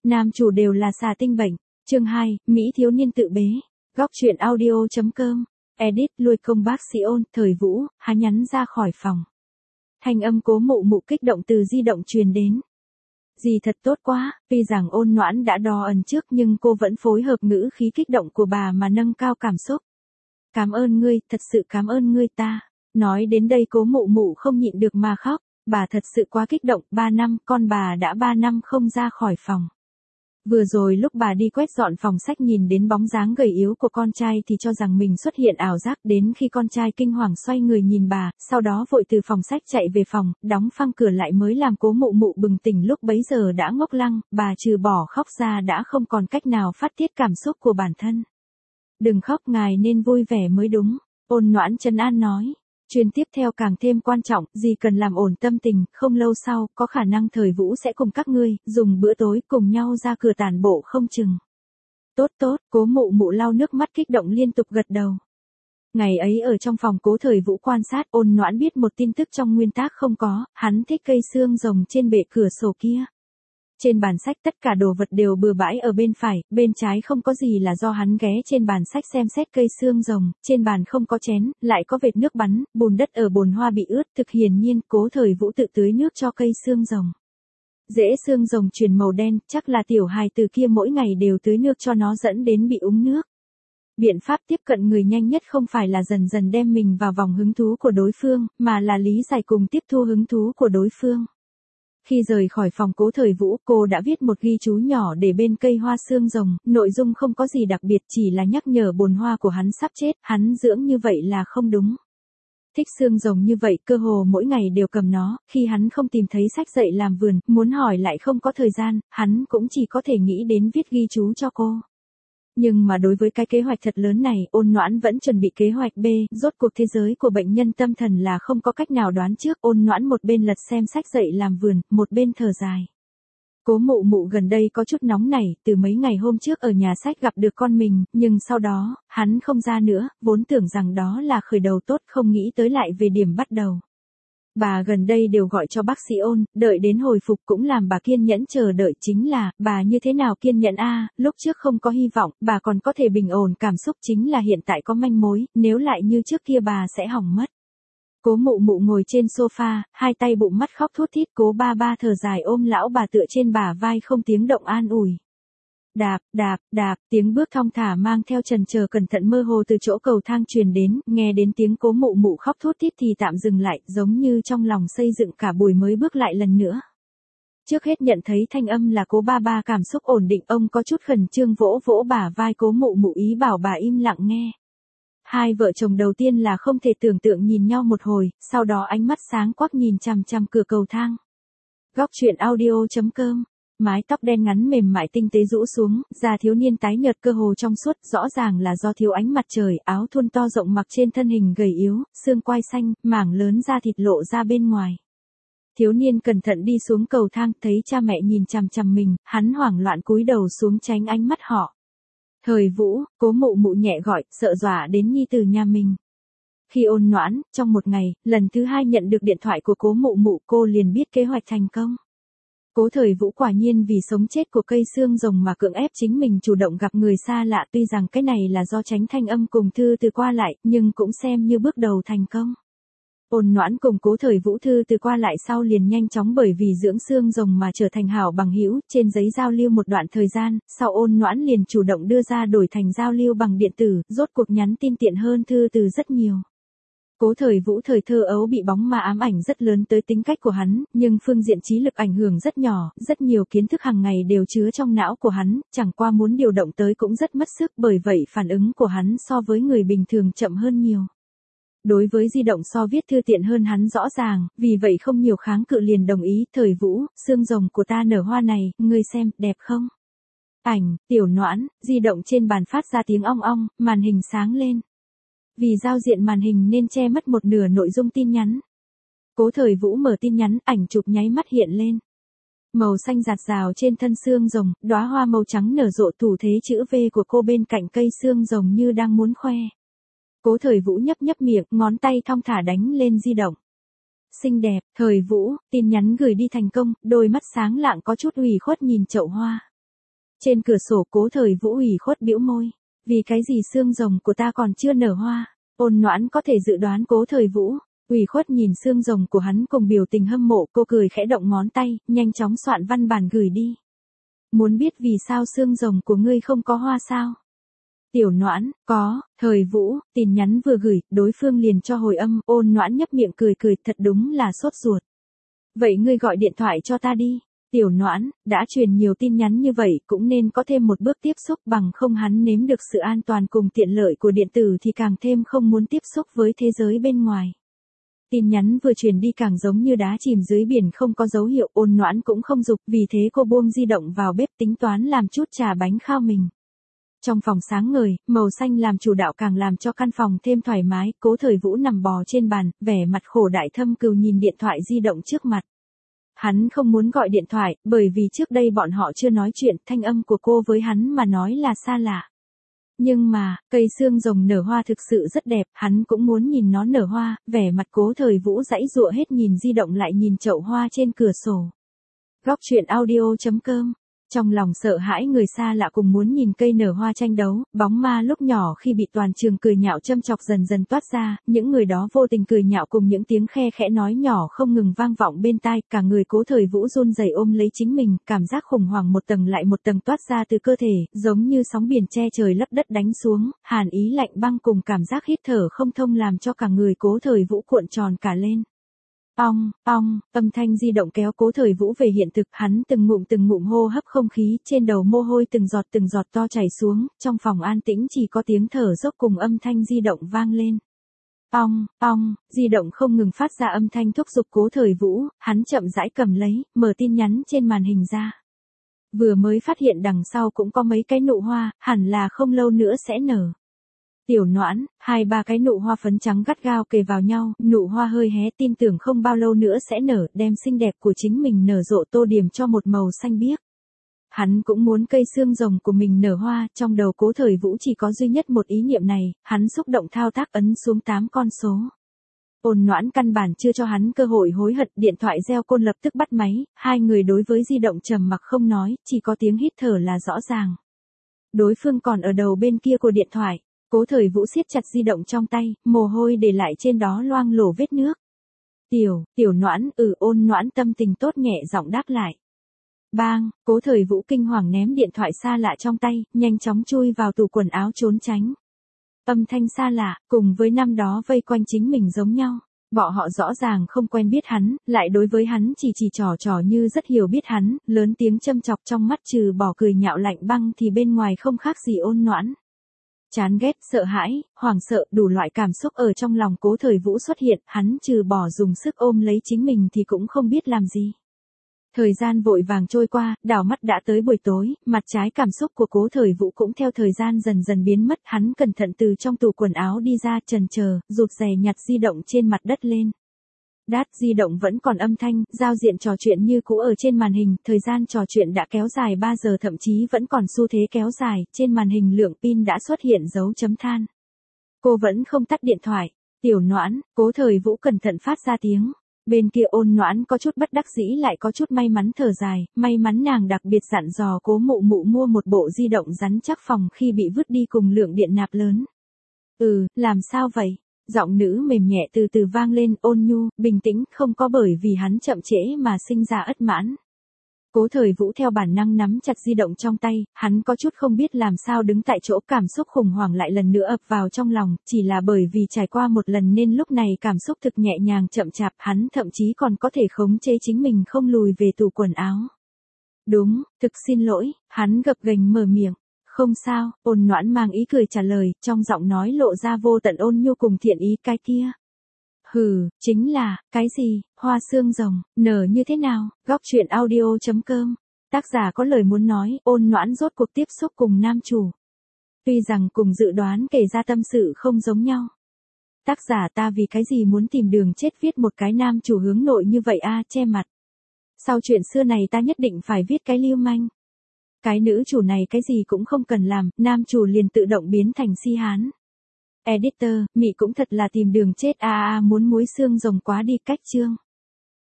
Nam chủ đều là xà tinh bệnh. Chương 2, Mỹ thiếu niên tự bế. Góc truyện audio.com. Edit lui công bác sĩ Ôn, Thời Vũ, hắn nhắn ra khỏi phòng. Thanh âm Cố Mụ Mụ kích động từ di động truyền đến. Dì thật tốt quá, tuy rằng Ôn Noãn đã đo ẩn trước nhưng cô vẫn phối hợp ngữ khí kích động của bà mà nâng cao cảm xúc. Cảm ơn ngươi, thật sự cảm ơn ngươi ta. Nói đến đây Cố Mụ Mụ không nhịn được mà khóc, bà thật sự quá kích động, 3 năm, con bà đã 3 năm không ra khỏi phòng. Vừa rồi lúc bà đi quét dọn phòng sách nhìn đến bóng dáng gầy yếu của con trai thì cho rằng mình xuất hiện ảo giác, đến khi con trai kinh hoàng xoay người nhìn bà, sau đó vội từ phòng sách chạy về phòng, đóng phăng cửa lại mới làm Cố Mụ Mụ bừng tỉnh, lúc bấy giờ đã ngốc lăng, bà trừ bỏ khóc ra đã không còn cách nào phát tiết cảm xúc của bản thân. Đừng khóc, ngài nên vui vẻ mới đúng, Ôn Noãn trấn an nói. Chuyến tiếp theo càng thêm quan trọng, dì cần làm ổn tâm tình, không lâu sau, có khả năng Thời Vũ sẽ cùng các ngươi, dùng bữa tối cùng nhau ra cửa tản bộ không chừng. Tốt tốt, Cố Mụ Mụ lau nước mắt kích động liên tục gật đầu. Ngày ấy ở trong phòng Cố Thời Vũ quan sát, Ôn Noãn biết một tin tức trong nguyên tác không có, hắn thích cây xương rồng trên bệ cửa sổ kia. Trên bàn sách tất cả đồ vật đều bừa bãi ở bên phải, bên trái không có gì là do hắn ghé trên bàn sách xem xét cây xương rồng, trên bàn không có chén, lại có vệt nước bắn, bùn đất ở bồn hoa bị ướt, thực hiển nhiên Cố Thời Vũ tự tưới nước cho cây xương rồng. Rễ xương rồng chuyển màu đen, chắc là tiểu hài từ kia mỗi ngày đều tưới nước cho nó dẫn đến bị úng nước. Biện pháp tiếp cận người nhanh nhất không phải là dần dần đem mình vào vòng hứng thú của đối phương, mà là lý giải cùng tiếp thu hứng thú của đối phương. Khi rời khỏi phòng Cố Thời Vũ, cô đã viết một ghi chú nhỏ để bên cây hoa xương rồng, nội dung không có gì đặc biệt, chỉ là nhắc nhở bồn hoa của hắn sắp chết, hắn dưỡng như vậy là không đúng. Thích xương rồng như vậy, cơ hồ mỗi ngày đều cầm nó, khi hắn không tìm thấy sách dạy làm vườn, muốn hỏi lại không có thời gian, hắn cũng chỉ có thể nghĩ đến viết ghi chú cho cô. Nhưng mà đối với cái kế hoạch thật lớn này, Ôn Noãn vẫn chuẩn bị kế hoạch B, rốt cuộc thế giới của bệnh nhân tâm thần là không có cách nào đoán trước. Ôn Noãn một bên lật xem sách dạy làm vườn, một bên thở dài. Cố Mụ Mụ gần đây có chút nóng nảy, từ mấy ngày hôm trước ở nhà sách gặp được con mình, nhưng sau đó, hắn không ra nữa, vốn tưởng rằng đó là khởi đầu tốt, không nghĩ tới lại về điểm bắt đầu. Bà gần đây đều gọi cho bác sĩ Ôn, đợi đến hồi phục cũng làm bà kiên nhẫn chờ đợi, chính là, bà như thế nào kiên nhẫn a, lúc trước không có hy vọng, bà còn có thể bình ổn cảm xúc, chính là hiện tại có manh mối, nếu lại như trước kia bà sẽ hỏng mất. Cố Mụ Mụ ngồi trên sofa, hai tay bụng mắt khóc thút thít, Cố ba ba thở dài ôm lão bà tựa trên bả vai không tiếng động an ủi. Đạp, đạp, đạp, tiếng bước thong thả mang theo trần chờ cẩn thận mơ hồ từ chỗ cầu thang truyền đến, nghe đến tiếng Cố Mụ Mụ khóc thút thít thì tạm dừng lại, giống như trong lòng xây dựng cả bùi mới bước lại lần nữa. Trước hết nhận thấy thanh âm là Cố ba ba cảm xúc ổn định, ông có chút khẩn trương vỗ vỗ bả vai Cố Mụ Mụ ý bảo bà im lặng nghe. Hai vợ chồng đầu tiên là không thể tưởng tượng nhìn nhau một hồi, sau đó ánh mắt sáng quắc nhìn chằm chằm cửa cầu thang. Góc truyện audio.com. Mái tóc đen ngắn mềm mại tinh tế rũ xuống, da thiếu niên tái nhợt cơ hồ trong suốt, rõ ràng là do thiếu ánh mặt trời, áo thun to rộng mặc trên thân hình gầy yếu, xương quai xanh, mảng lớn da thịt lộ ra bên ngoài. Thiếu niên cẩn thận đi xuống cầu thang, thấy cha mẹ nhìn chằm chằm mình, hắn hoảng loạn cúi đầu xuống tránh ánh mắt họ. Thời Vũ, Cố Mụ Mụ nhẹ gọi, sợ dọa đến nhi tử nhà mình. Khi Ôn Noãn, trong một ngày, lần thứ 2 nhận được điện thoại của Cố Mụ Mụ, cô liền biết kế hoạch thành công. Cố Thời Vũ quả nhiên vì sống chết của cây xương rồng mà cưỡng ép chính mình chủ động gặp người xa lạ, tuy rằng cái này là do tránh thanh âm cùng thư từ qua lại, nhưng cũng xem như bước đầu thành công. Ôn Noãn cùng Cố Thời Vũ thư từ qua lại sau liền nhanh chóng bởi vì dưỡng xương rồng mà trở thành hảo bằng hữu, trên giấy giao lưu một đoạn thời gian, sau Ôn Noãn liền chủ động đưa ra đổi thành giao lưu bằng điện tử, rốt cuộc nhắn tin tiện hơn thư từ rất nhiều. Cố Thời Vũ thời thơ ấu bị bóng ma ám ảnh rất lớn tới tính cách của hắn, nhưng phương diện trí lực ảnh hưởng rất nhỏ, rất nhiều kiến thức hàng ngày đều chứa trong não của hắn, chẳng qua muốn điều động tới cũng rất mất sức, bởi vậy phản ứng của hắn so với người bình thường chậm hơn nhiều. Đối với di động so viết thư tiện hơn hắn rõ ràng, vì vậy không nhiều kháng cự liền đồng ý. Thời Vũ, xương rồng của ta nở hoa này, ngươi xem, đẹp không? Ảnh, Tiểu Noãn, di động trên bàn phát ra tiếng ong ong, màn hình sáng lên. Vì giao diện màn hình nên che mất một nửa nội dung tin nhắn. Cố Thời Vũ mở tin nhắn, ảnh chụp nháy mắt hiện lên. Màu xanh rạt rào trên thân xương rồng, đóa hoa màu trắng nở rộ, thủ thế chữ V của cô bên cạnh cây xương rồng như đang muốn khoe. Cố Thời Vũ nhấp nhấp miệng, ngón tay thong thả đánh lên di động. Xinh đẹp, Thời Vũ, tin nhắn gửi đi thành công, đôi mắt sáng lạng có chút ủy khuất nhìn chậu hoa. Trên cửa sổ Cố Thời Vũ ủy khuất bĩu môi. Vì cái gì xương rồng của ta còn chưa nở hoa? Ôn Noãn có thể dự đoán Cố Thời Vũ. Ủy khuất nhìn xương rồng của hắn cùng biểu tình hâm mộ, cô cười khẽ động ngón tay, nhanh chóng soạn văn bản gửi đi. Muốn biết vì sao xương rồng của ngươi không có hoa sao? Tiểu Noãn, có. Thời Vũ, tin nhắn vừa gửi, đối phương liền cho hồi âm. Ôn Noãn nhấp miệng cười cười, thật đúng là sốt ruột. Vậy ngươi gọi điện thoại cho ta đi. Tiểu Noãn, đã truyền nhiều tin nhắn như vậy cũng nên có thêm một bước tiếp xúc, bằng không hắn nếm được sự an toàn cùng tiện lợi của điện tử thì càng thêm không muốn tiếp xúc với thế giới bên ngoài. Tin nhắn vừa truyền đi càng giống như đá chìm dưới biển không có dấu hiệu. Ôn Noãn cũng không dục, vì thế cô buông di động vào bếp tính toán làm chút trà bánh khao mình. Trong phòng sáng ngời, màu xanh làm chủ đạo càng làm cho căn phòng thêm thoải mái. Cố Thời Vũ nằm bò trên bàn, vẻ mặt khổ đại thâm cừu nhìn điện thoại di động trước mặt. Hắn không muốn gọi điện thoại, bởi vì trước đây bọn họ chưa nói chuyện, thanh âm của cô với hắn mà nói là xa lạ. Nhưng mà, cây xương rồng nở hoa thực sự rất đẹp, hắn cũng muốn nhìn nó nở hoa. Vẻ mặt Cố Thời Vũ giãy giụa hết, nhìn di động lại nhìn chậu hoa trên cửa sổ. Góc truyện audio.com. Trong lòng sợ hãi người xa lạ cùng muốn nhìn cây nở hoa tranh đấu, bóng ma lúc nhỏ khi bị toàn trường cười nhạo châm chọc dần dần toát ra, những người đó vô tình cười nhạo cùng những tiếng khe khẽ nói nhỏ không ngừng vang vọng bên tai, cả người Cố Thời Vũ run rẩy ôm lấy chính mình, cảm giác khủng hoảng một tầng lại một tầng toát ra từ cơ thể, giống như sóng biển che trời lấp đất đánh xuống, hàn ý lạnh băng cùng cảm giác hít thở không thông làm cho cả người Cố Thời Vũ cuộn tròn cả lên. Ong, ong, âm thanh di động kéo Cố Thời Vũ về hiện thực, hắn từng ngụm hô hấp không khí, trên đầu mồ hôi từng giọt to chảy xuống, trong phòng an tĩnh chỉ có tiếng thở dốc cùng âm thanh di động vang lên. Ong, ong, di động không ngừng phát ra âm thanh thúc giục Cố Thời Vũ, hắn chậm rãi cầm lấy, mở tin nhắn trên màn hình ra. Vừa mới phát hiện đằng sau cũng có mấy cái nụ hoa, hẳn là không lâu nữa sẽ nở. Tiểu Noãn, 2-3 cái nụ hoa phấn trắng gắt gao kề vào nhau, nụ hoa hơi hé, tin tưởng không bao lâu nữa sẽ nở, đem xinh đẹp của chính mình nở rộ tô điểm cho một màu xanh biếc. Hắn cũng muốn cây xương rồng của mình nở hoa, trong đầu Cố Thời Vũ chỉ có duy nhất một ý niệm này, hắn xúc động thao tác ấn xuống 8 con số. Ôn Noãn căn bản chưa cho hắn cơ hội hối hận, điện thoại reo côn lập tức bắt máy, hai người đối với di động trầm mặc không nói, chỉ có tiếng hít thở là rõ ràng. Đối phương còn ở đầu bên kia của điện thoại. Cố Thời Vũ siết chặt di động trong tay, mồ hôi để lại trên đó loang lổ vết nước. Tiểu Noãn, Ôn Noãn tâm tình tốt nhẹ giọng đáp lại. Bang, Cố Thời Vũ kinh hoàng ném điện thoại xa lạ trong tay, nhanh chóng chui vào tủ quần áo trốn tránh. Âm thanh xa lạ, cùng với năm đó vây quanh chính mình giống nhau. Bọn họ rõ ràng không quen biết hắn, lại đối với hắn chỉ trò như rất hiểu biết hắn, lớn tiếng châm chọc trong mắt trừ bỏ cười nhạo lạnh băng thì bên ngoài không khác gì Ôn Noãn. Chán ghét, sợ hãi, hoảng sợ, đủ loại cảm xúc ở trong lòng Cố Thời Vũ xuất hiện, hắn trừ bỏ dùng sức ôm lấy chính mình thì cũng không biết làm gì. Thời gian vội vàng trôi qua, đảo mắt đã tới buổi tối, mặt trái cảm xúc của Cố Thời Vũ cũng theo thời gian dần dần biến mất, hắn cẩn thận từ trong tủ quần áo đi ra, chần chờ, rụt rè nhặt di động trên mặt đất lên. Đát, di động vẫn còn âm thanh, giao diện trò chuyện như cũ ở trên màn hình, thời gian trò chuyện đã kéo dài 3 giờ thậm chí vẫn còn xu thế kéo dài, trên màn hình lượng pin đã xuất hiện dấu chấm than. Cô vẫn không tắt điện thoại. Tiểu Noãn, Cố Thời Vũ cẩn thận phát ra tiếng. Bên kia Ôn Noãn có chút bất đắc dĩ lại có chút may mắn thở dài, may mắn nàng đặc biệt dặn dò Cố Mụ Mụ mua một bộ di động rắn chắc phòng khi bị vứt đi cùng lượng điện nạp lớn. Làm sao vậy? Giọng nữ mềm nhẹ từ từ vang lên, ôn nhu, bình tĩnh, không có bởi vì hắn chậm trễ mà sinh ra ất mãn. Cố Thời Vũ theo bản năng nắm chặt di động trong tay, hắn có chút không biết làm sao đứng tại chỗ, cảm xúc khủng hoảng lại lần nữa ập vào trong lòng, chỉ là bởi vì trải qua một lần nên lúc này cảm xúc thực nhẹ nhàng chậm chạp, hắn thậm chí còn có thể khống chế chính mình không lùi về tủ quần áo. Đúng, thực xin lỗi, hắn gập ghềnh mở miệng. Không sao, Ôn Noãn mang ý cười trả lời, trong giọng nói lộ ra vô tận ôn nhu cùng thiện ý. Cái kia. Chính là, cái gì, hoa xương rồng, nở như thế nào, góc truyện audio.com. Tác giả có lời muốn nói, Ôn Noãn rốt cuộc tiếp xúc cùng nam chủ. Tuy rằng cùng dự đoán kể ra tâm sự không giống nhau. Tác giả ta vì cái gì muốn tìm đường chết viết một cái nam chủ hướng nội như vậy che mặt. Sau chuyện xưa này ta nhất định phải viết cái lưu manh. Cái nữ chủ này cái gì cũng không cần làm, nam chủ liền tự động biến thành si hán. Editor, Mị cũng thật là tìm đường chết muốn muối xương rồng quá đi cách chương.